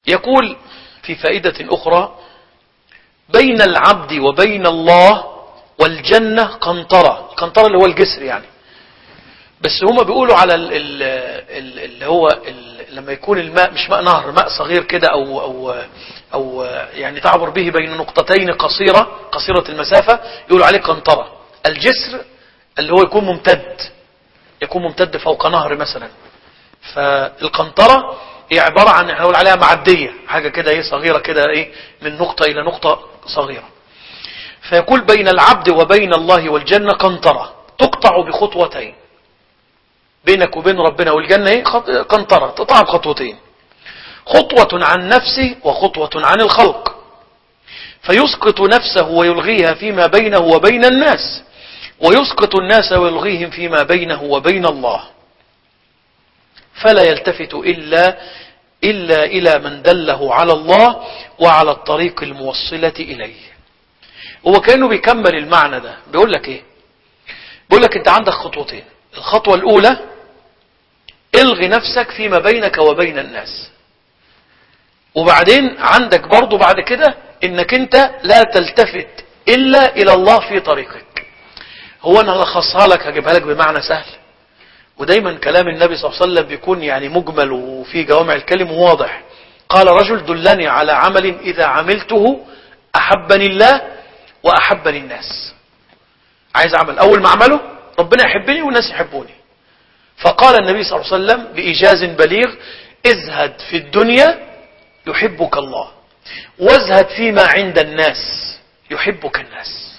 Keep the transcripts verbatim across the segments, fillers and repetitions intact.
يقول في فائدة أخرى: بين العبد وبين الله والجنة قنطرة. قنطرة اللي هو الجسر يعني، بس هما بيقولوا على ال ال ال اللي هو ال لما يكون الماء مش ماء نهر، ماء صغير كده أو, أو, أو يعني تعبر به بين نقطتين قصيرة قصيرة المسافة، يقولوا عليه قنطرة. الجسر اللي هو يكون ممتد، يكون ممتد فوق نهر مثلا. فالقنطرة هي عبارة عن نقول عليها معدية، حاجة كده ايه صغيرة كده ايه من نقطة إلى نقطة صغيرة. فيقول: بين العبد وبين الله والجنة قنطرة تقطع بخطوتين. بينك وبين ربنا والجنة ايه قنطرة تقطع بخطوتين، خطوة عن نفسه وخطوة عن الخلق، فيسقط نفسه ويلغيها فيما بينه وبين الناس، ويسقط الناس ويلغيهم فيما بينه وبين الله، فلا يلتفت إلا إلا إلى من دله على الله وعلى الطريق الموصلة إليه. هو كأنه بيكمل المعنى ده، بيقول لك إيه؟ بيقول لك أنت عندك خطوتين. الخطوة الأولى: الغي نفسك فيما بينك وبين الناس. وبعدين عندك برضو بعد كده إنك أنت لا تلتفت إلا إلى الله في طريقك. هو أنا هلخصها لك، هجيبها لك بمعنى سهل. ودايما كلام النبي صلى الله عليه وسلم بيكون يعني مجمل وفيه جوامع الكلم واضح. قال رجل: دلني على عمل إذا عملته أحبني الله وأحبني الناس. عايز أعمل، أول ما أعمله ربنا يحبني والناس يحبوني. فقال النبي صلى الله عليه وسلم بإيجاز بليغ: ازهد في الدنيا يحبك الله، وازهد فيما عند الناس يحبك الناس.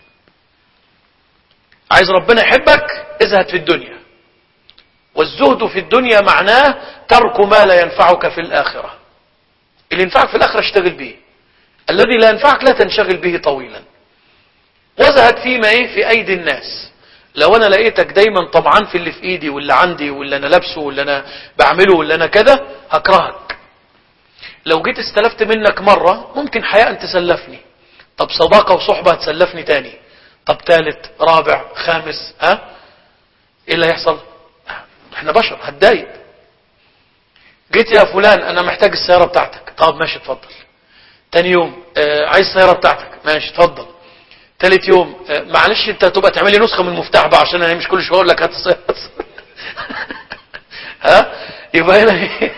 عايز ربنا يحبك، ازهد في الدنيا. والزهد في الدنيا معناه ترك ما لا ينفعك في الآخرة. اللي ينفعك في الآخرة اشتغل به، الذي لا ينفعك لا تنشغل به طويلا. وزهد فيما ايه في أيدي الناس. لو أنا لقيتك دايما طبعا في اللي في إيدي واللي عندي واللي أنا لابسه واللي أنا بعمله واللي أنا كده، هكرهك. لو جيت استلفت منك مرة ممكن حياء تسلفني، طب صداقة وصحبة هتسلفني تاني، طب ثالث رابع خامس، ها ايه اللي هيحصل؟ احنا بشر، هتضايق. جيت يا فلان انا محتاج السيارة بتاعتك، طب ماشي اتفضل. تاني يوم آه عايز السيارة بتاعتك، ماشي اتفضل. تالت يوم آه معلش انت تبقى تعمل لي نسخة من المفتاح بقى عشان انا مش كل شوية اقول لك هات السيارة. ها يبقى هنا ايه؟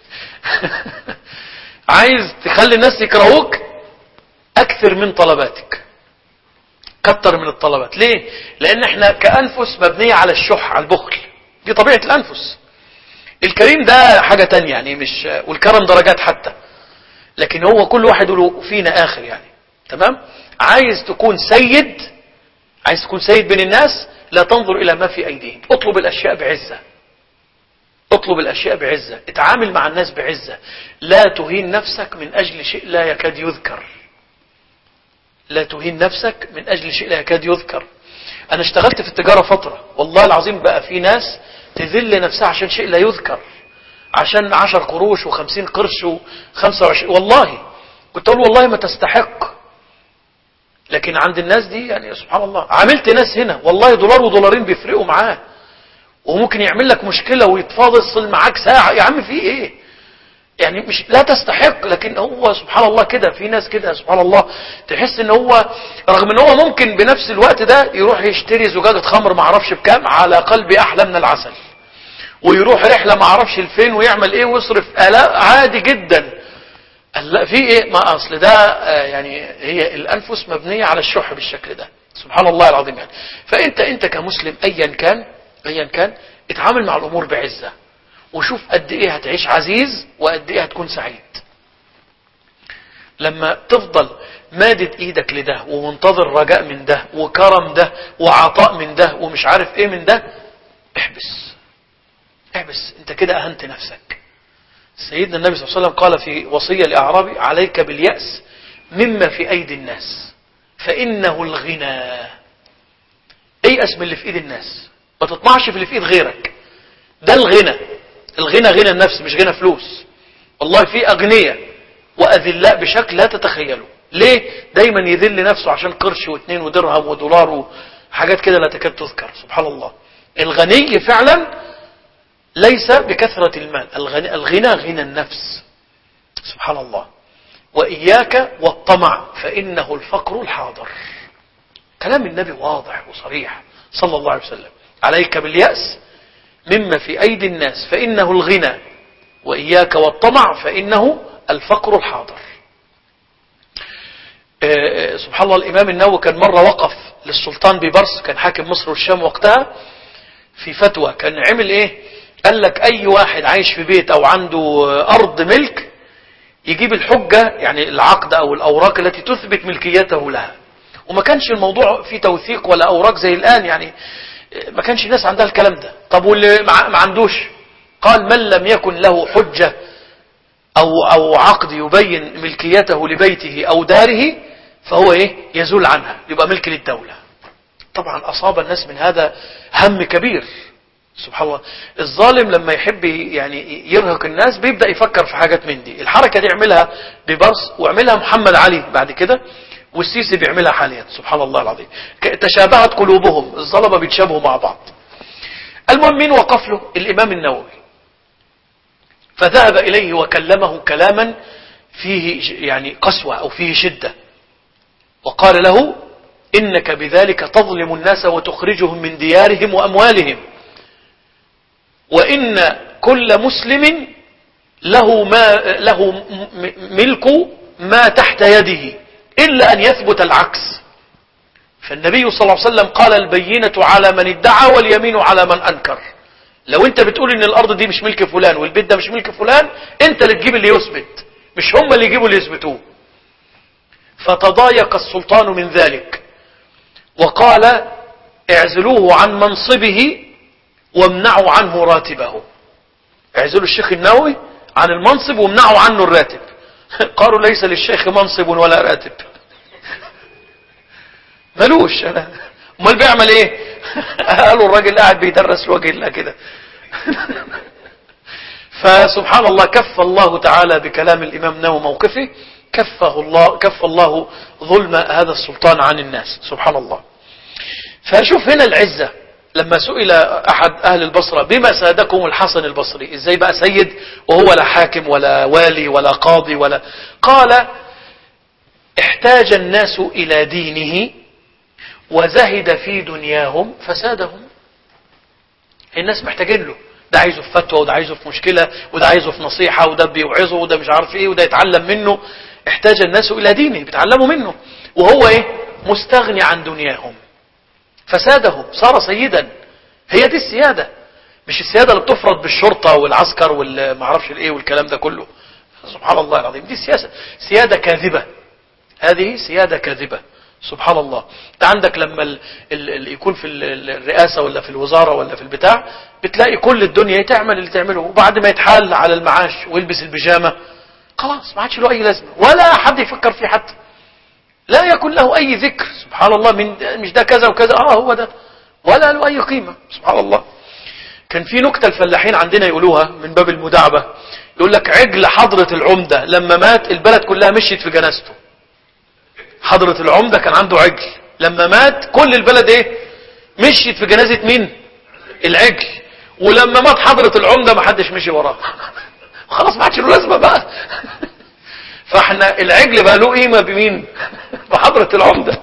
عايز تخلي الناس يكرهوك، اكثر من طلباتك، كتر من الطلبات. ليه؟ لان احنا كأنفس مبنية على الشح، على البخل، دي طبيعة الأنفس. الكريم ده حاجة تانية يعني، مش والكرم درجات حتى، لكن هو كل واحد له فينا آخر يعني. تمام؟ عايز تكون سيد، عايز تكون سيد بين الناس، لا تنظر إلى ما في أيديهم. اطلب الأشياء بعزة، اطلب الأشياء بعزة، اتعامل مع الناس بعزة. لا تهين نفسك من أجل شيء لا يكاد يذكر. لا تهين نفسك من أجل شيء لا يكاد يذكر. أنا اشتغلت في التجارة فترة، والله العظيم بقى في ناس تذل نفسها عشان شيء لا يذكر، عشان عشر قروش وخمسين قرش وخمسة وعشرين. والله كنت أقول والله ما تستحق، لكن عند الناس دي يعني سبحان الله. عملت ناس هنا والله دولار ودولارين بيفرقوا معاه، وممكن يعمل لك مشكلة ويتفاضل معاك ساعة. يا عم في ايه يعني؟ مش لا تستحق، لكن هو سبحان الله كده، في ناس كده سبحان الله تحس ان هو رغم ان هو ممكن بنفس الوقت ده يروح يشتري زجاجة خمر ما اعرفش بكام على قلبي احلى من العسل، ويروح رحلة ما اعرفش لفين ويعمل ايه ويصرف آلاء عادي جدا. لا في ايه؟ ما اصل ده يعني هي الانفس مبنية على الشح بالشكل ده سبحان الله العظيم يعني. فانت انت كمسلم ايا كان ايا كان اتعامل مع الامور بعزة، وشوف قد ايه هتعيش عزيز وقد ايه هتكون سعيد. لما تفضل مادد ايدك لده ومنتظر رجاء من ده وكرم ده وعطاء من ده ومش عارف ايه من ده، احبس احبس، انت كده اهنت نفسك. سيدنا النبي صلى الله عليه وسلم قال في وصية لأعرابي: عليك باليأس مما في ايدي الناس فانه الغنى. ايأس من اللي في ايد الناس، ما تطمعش في اللي في ايد غيرك. ده الغنى. الغنى غنى النفس مش غنى فلوس. والله في أغنياء وأذلاء بشكل لا تتخيله. ليه؟ دايما يذل نفسه عشان قرش واثنين ودرهم ودولار وحاجات كده لا تكاد تذكر سبحان الله. الغني فعلا ليس بكثرة المال، الغنى, الغنى غنى النفس سبحان سبحان الله. وإياك والطمع فإنه الفقر الحاضر. كلام النبي واضح وصريح صلى الله عليه وسلم. عليك باليأس مما في أيدي الناس فإنه الغنى، وإياك والطمع فإنه الفقر الحاضر. أه سبحان الله. الإمام النووي كان مرة وقف للسلطان ببرس، كان حاكم مصر والشام وقتها، في فتوى. كان عمل إيه؟ قال لك أي واحد عايش في بيت أو عنده أرض ملك يجيب الحجة، يعني العقد أو الأوراق التي تثبت ملكيته لها. وما كانش الموضوع فيه توثيق ولا أوراق زي الآن، يعني ما كانش الناس عندها الكلام ده. طب واللي ما عندوش؟ قال من لم يكن له حجة أو, أو عقد يبين ملكيته لبيته أو داره فهو إيه؟ يزول عنها، يبقى ملك للدولة. طبعا أصاب الناس من هذا هم كبير. سبحان الله. الظالم لما يحب يعني يرهق الناس بيبدأ يفكر في حاجات من دي. الحركة دي عملها ببرس وعملها محمد علي بعد كده، والسيسي بيعملها حاليا. سبحان الله العظيم. تشابهت قلوبهم، الظلمة بيتشابهوا مع بعض. المهم مين وقف له؟ الإمام النووي. فذهب إليه وكلمه كلاما فيه يعني قسوة أو فيه شدة، وقال له إنك بذلك تظلم الناس وتخرجهم من ديارهم وأموالهم، وإن كل مسلم له ما له ملك ما تحت يده إلا أن يثبت العكس. فالنبي صلى الله عليه وسلم قال البينة على من ادعى واليمين على من أنكر. لو أنت بتقول إن الأرض دي مش ملك فلان والبيت ده مش ملك فلان، أنت اللي تجيب اللي يثبت، مش هم اللي يجيبوا اللي يثبتوه. فتضايق السلطان من ذلك وقال اعزلوه عن منصبه وامنعوا عنه راتبه. اعزلوا الشيخ النووي عن المنصب وامنعوا عنه الراتب. قالوا ليس للشيخ منصب ولا راتب. ملوش. انا امال بيعمل ايه؟ قالوا الراجل قاعد بيدرس لوجه الله كده. فسبحان الله كف الله تعالى بكلام الامام النووي موقفه، كفه الله كف الله ظلم هذا السلطان عن الناس. سبحان الله. فشوف هنا العزة. لما سئل أحد أهل البصرة بما سادكم الحسن البصري، إزاي بقى سيد وهو لا حاكم ولا والي ولا قاضي ولا، قال احتاج الناس إلى دينه وزهد في دنياهم فسادهم. الناس محتاجين له، ده عايزه في فتوى وده عايزه في مشكلة وده عايزه في نصيحة وده بيوعظه وده مش عارف ايه وده يتعلم منه. احتاج الناس إلى دينه، بيتعلموا منه، وهو ايه؟ مستغني عن دنياهم فسادهم، صار سيدا. هي دي السيادة، مش السيادة اللي بتفرض بالشرطة والعسكر والمعرفش الايه والكلام ده كله. سبحان الله العظيم. دي سياسة سيادة كاذبة، هذه سيادة كاذبة. سبحان الله. انت عندك لما ال ال ال يكون في الرئاسة ولا في الوزارة ولا في البتاع، بتلاقي كل الدنيا تعمل اللي تعمله، وبعد ما يتحال على المعاش ويلبس البيجامة خلاص ما عادش له اي لازمة ولا حد يفكر فيه حتى، لا يكون له اي ذكر. سبحان الله. من مش ده كذا وكذا، اه هو ده، ولا له اي قيمة. سبحان الله. كان في نكتة الفلاحين عندنا يقولوها من باب المداعبة، يقول لك عجل حضرة العمدة لما مات البلد كلها مشيت في جنازته. حضرة العمدة كان عنده عجل، لما مات كل البلد ايه؟ مشيت في جنازة مين؟ العجل. ولما مات حضرة العمدة ما حدش مشي وراه. خلاص ما عادش له لازمة بقى. فاحنا العجل بقى له قيمة بمين؟ بحضرة العمدة.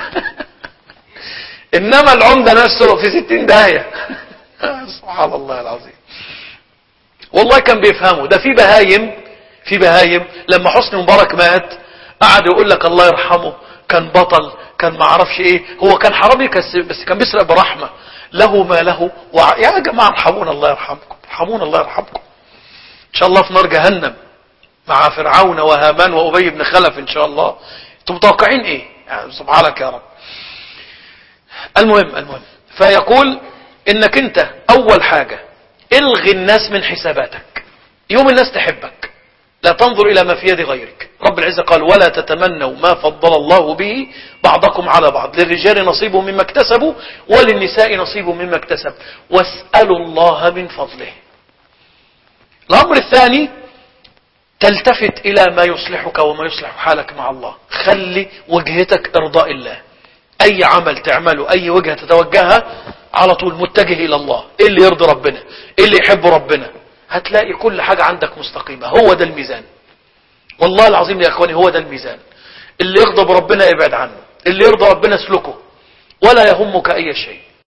انما العمدة نفسه في ستين داهية. سبحان الله العظيم. والله كان بيفهموا ده. في بهايم في بهايم لما حسني مبارك مات قعد يقول لك الله يرحمه كان بطل، كان ما عرفش ايه، هو كان حرامي بس كان بيسرق برحمة، له ما له وع... يا جماعة ارحمونا الله يرحمكم، ارحمونا الله يرحمكم. ان شاء الله في نار جهنم مع فرعون وهامان وأبي بن خلف ان شاء الله. انتم متوقعين ايه؟ يعني سبحانك يا رب. المهم المهم فيقول انك انت اول حاجة الغي الناس من حساباتك، يوم الناس تحبك، لا تنظر الى ما في يد غيرك. رب العزة قال ولا تتمنوا ما فضل الله به بعضكم على بعض، للرجال نصيب مما اكتسبوا وللنساء نصيب مما اكتسب واسألوا الله من فضله. الامر الثاني تلتفت الى ما يصلحك وما يصلح حالك مع الله. خلي وجهتك ارضاء الله، اي عمل تعمله اي وجهة تتوجهها على طول متجه الى الله، ايه اللي يرضي ربنا، ايه اللي يحب ربنا، هتلاقي كل حاجة عندك مستقيمة. هو ده الميزان، والله العظيم يا اخواني هو ده الميزان. اللي يغضب ربنا ابعد عنه، اللي يرضى ربنا اسلكه، ولا يهمك اي شيء.